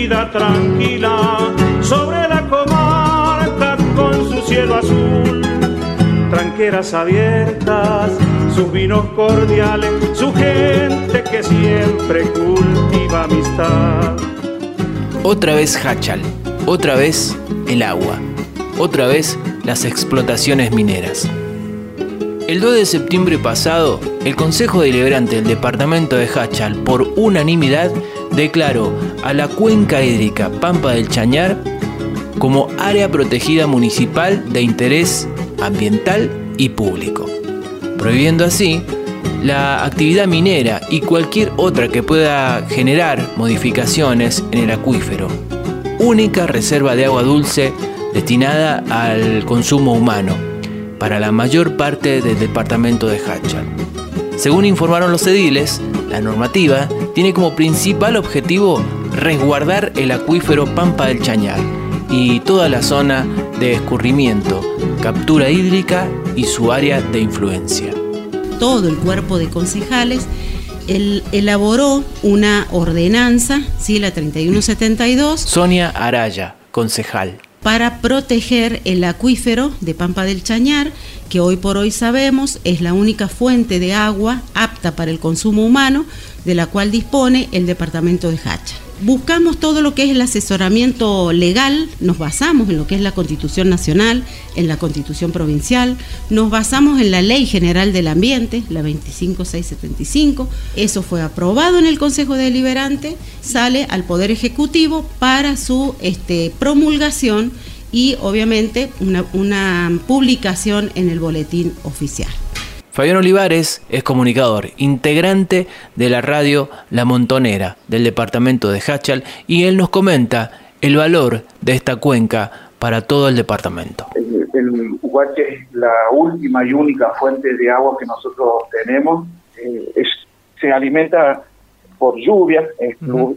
vida tranquila sobre la comarca con su cielo azul. Tranqueras abiertas, sus vinos cordiales, su gente que siempre cultiva amistad. Otra vez Jáchal, otra vez el agua, otra vez las explotaciones mineras. El 2 de septiembre pasado, el Consejo Deliberante del Departamento de Jáchal, por unanimidad, declaró a la cuenca hídrica Pampa del Chañar como área protegida municipal de interés ambiental y público, prohibiendo así la actividad minera y cualquier otra que pueda generar modificaciones en el acuífero, única reserva de agua dulce destinada al consumo humano para la mayor parte del departamento de Jáchal. Según informaron los ediles, la normativa tiene como principal objetivo resguardar el acuífero Pampa del Chañar y toda la zona de escurrimiento, captura hídrica y su área de influencia. Todo el cuerpo de concejales elaboró una ordenanza, ¿sí? La 3172. Sonia Araya, concejal. Para proteger el acuífero de Pampa del Chañar, que hoy por hoy sabemos es la única fuente de agua apta para el consumo humano, de la cual dispone el departamento de Jáchal. Buscamos todo lo que es el asesoramiento legal, nos basamos en lo que es la Constitución Nacional, en la Constitución Provincial, nos basamos en la Ley General del Ambiente, la 25675, eso fue aprobado en el Consejo Deliberante, sale al Poder Ejecutivo para su promulgación y obviamente una publicación en el boletín oficial. Fabián Olivares es comunicador, integrante de la radio La Montonera del departamento de Jáchal, y él nos comenta el valor de esta cuenca para todo el departamento. El Huache es la última y única fuente de agua que nosotros tenemos. Se alimenta por lluvia, es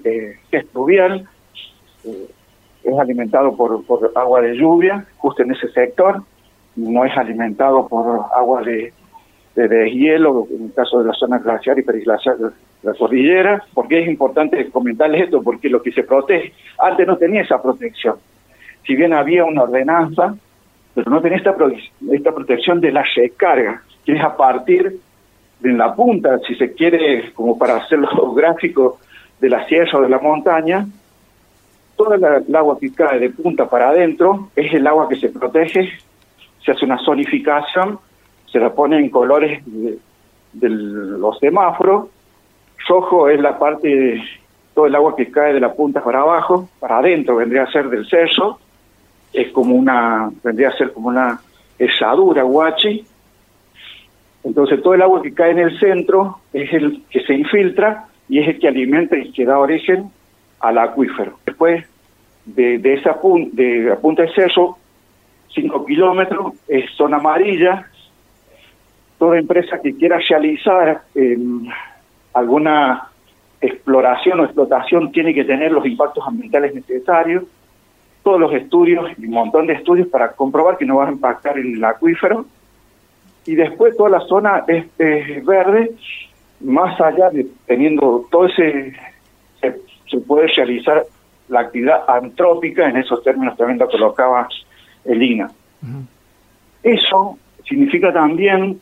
pluvial, es alimentado por agua de lluvia, justo en ese sector, no es alimentado por agua de deshielo, en el caso de la zona glaciar y periglaciar de la cordillera. Porque es importante comentarles esto, porque lo que se protege, antes no tenía esa protección. Si bien había una ordenanza, pero no tenía esta protección de la recarga, que es a partir de la punta, si se quiere, como para hacerlo gráfico, de la sierra o de la montaña. Toda el agua que cae de punta para adentro es el agua que se protege, se hace una zonificación, se la pone en colores de los semáforos. Rojo es la parte de todo el agua que cae de la punta para abajo, para adentro vendría a ser del cerro, vendría a ser como una herradura huachi. Entonces todo el agua que cae en el centro es el que se infiltra y es el que alimenta y que da origen al acuífero. Después de la punta del cerro, 5 kilómetros, es zona amarilla. Toda empresa que quiera realizar alguna exploración o explotación tiene que tener los impactos ambientales necesarios, todos los estudios y un montón de estudios para comprobar que no va a impactar en el acuífero. Y después toda la zona es verde, más allá de teniendo todo ese, se puede realizar la actividad antrópica, en esos términos también lo colocaba el INA. Eso significa también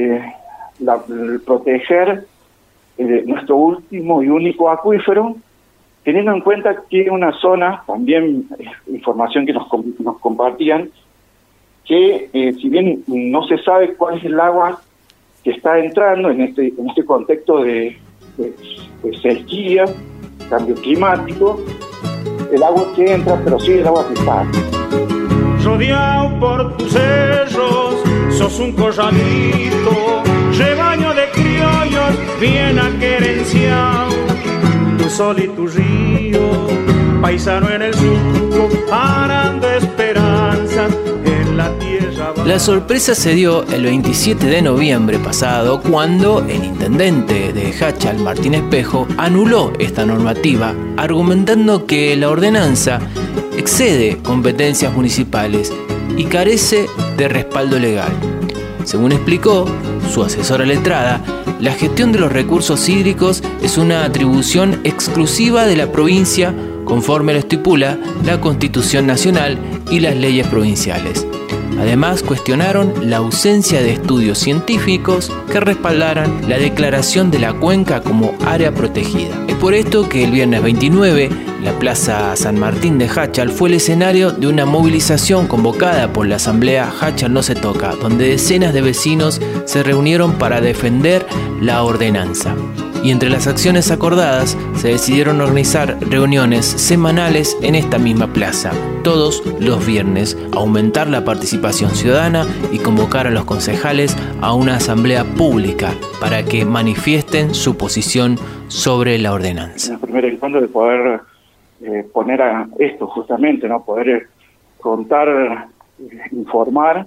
proteger nuestro último y único acuífero, teniendo en cuenta que es una zona, también información que nos compartían, que si bien no se sabe cuál es el agua que está entrando en este contexto de sequía, cambio climático, el agua que entra, pero sí el agua que sale. Rodeado por tus cerros, sos un corralito, rebaño de criollos bien aquerenciado, tu sol y tu río, paisano en el surco, arando esperanza en la tierra. La sorpresa se dio el 27 de noviembre pasado, cuando el intendente de Jáchal, Martín Espejo, anuló esta normativa, argumentando que la ordenanza excede competencias municipales y carece de respaldo legal. Según explicó, su asesora letrada, la gestión de los recursos hídricos es una atribución exclusiva de la provincia conforme lo estipula la Constitución Nacional y las leyes provinciales. Además, cuestionaron la ausencia de estudios científicos que respaldaran la declaración de la cuenca como área protegida. Es por esto que el viernes 29, la Plaza San Martín de Jáchal fue el escenario de una movilización convocada por la Asamblea Jáchal No Se Toca, donde decenas de vecinos se reunieron para defender la ordenanza. Y entre las acciones acordadas se decidieron organizar reuniones semanales en esta misma plaza, todos los viernes, aumentar la participación ciudadana y convocar a los concejales a una asamblea pública para que manifiesten su posición sobre la ordenanza. En el primer encuentro de poder poner a esto justamente, ¿no? Poder contar, informar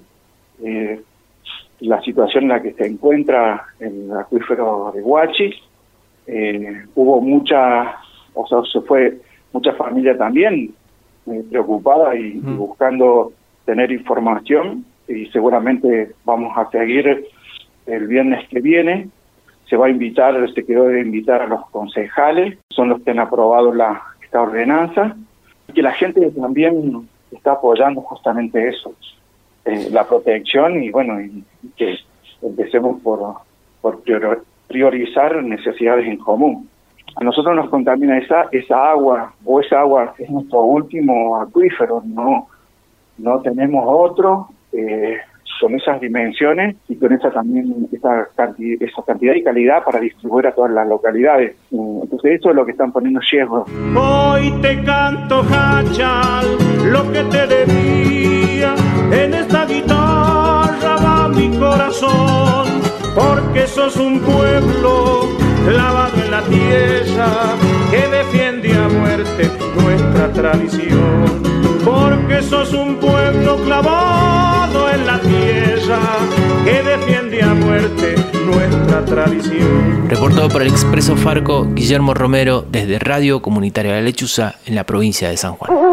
la situación en la que se encuentra el acuífero de Huachi. Hubo mucha familia también preocupada y buscando tener información, y seguramente vamos a seguir el viernes que viene. Se quedó de invitar a los concejales, son los que han aprobado esta ordenanza, y que la gente también está apoyando justamente eso, la protección, y bueno, y que empecemos por priorizar necesidades en común. A nosotros nos contamina esa agua, o esa agua es nuestro último acuífero, no tenemos otro con esas dimensiones y con esa cantidad y calidad para distribuir a todas las localidades. Entonces eso es lo que están poniendo riesgo. Hoy te canto, Jáchal, lo que te debía, en esta guitarra va mi corazón, porque sos un pueblo clavado en la tierra que defiende a muerte nuestra tradición. Porque sos un pueblo clavado en la tierra que defiende a muerte nuestra tradición. Reportado por el Expreso Farco, Guillermo Romero, desde Radio Comunitaria La Lechuza, en la provincia de San Juan.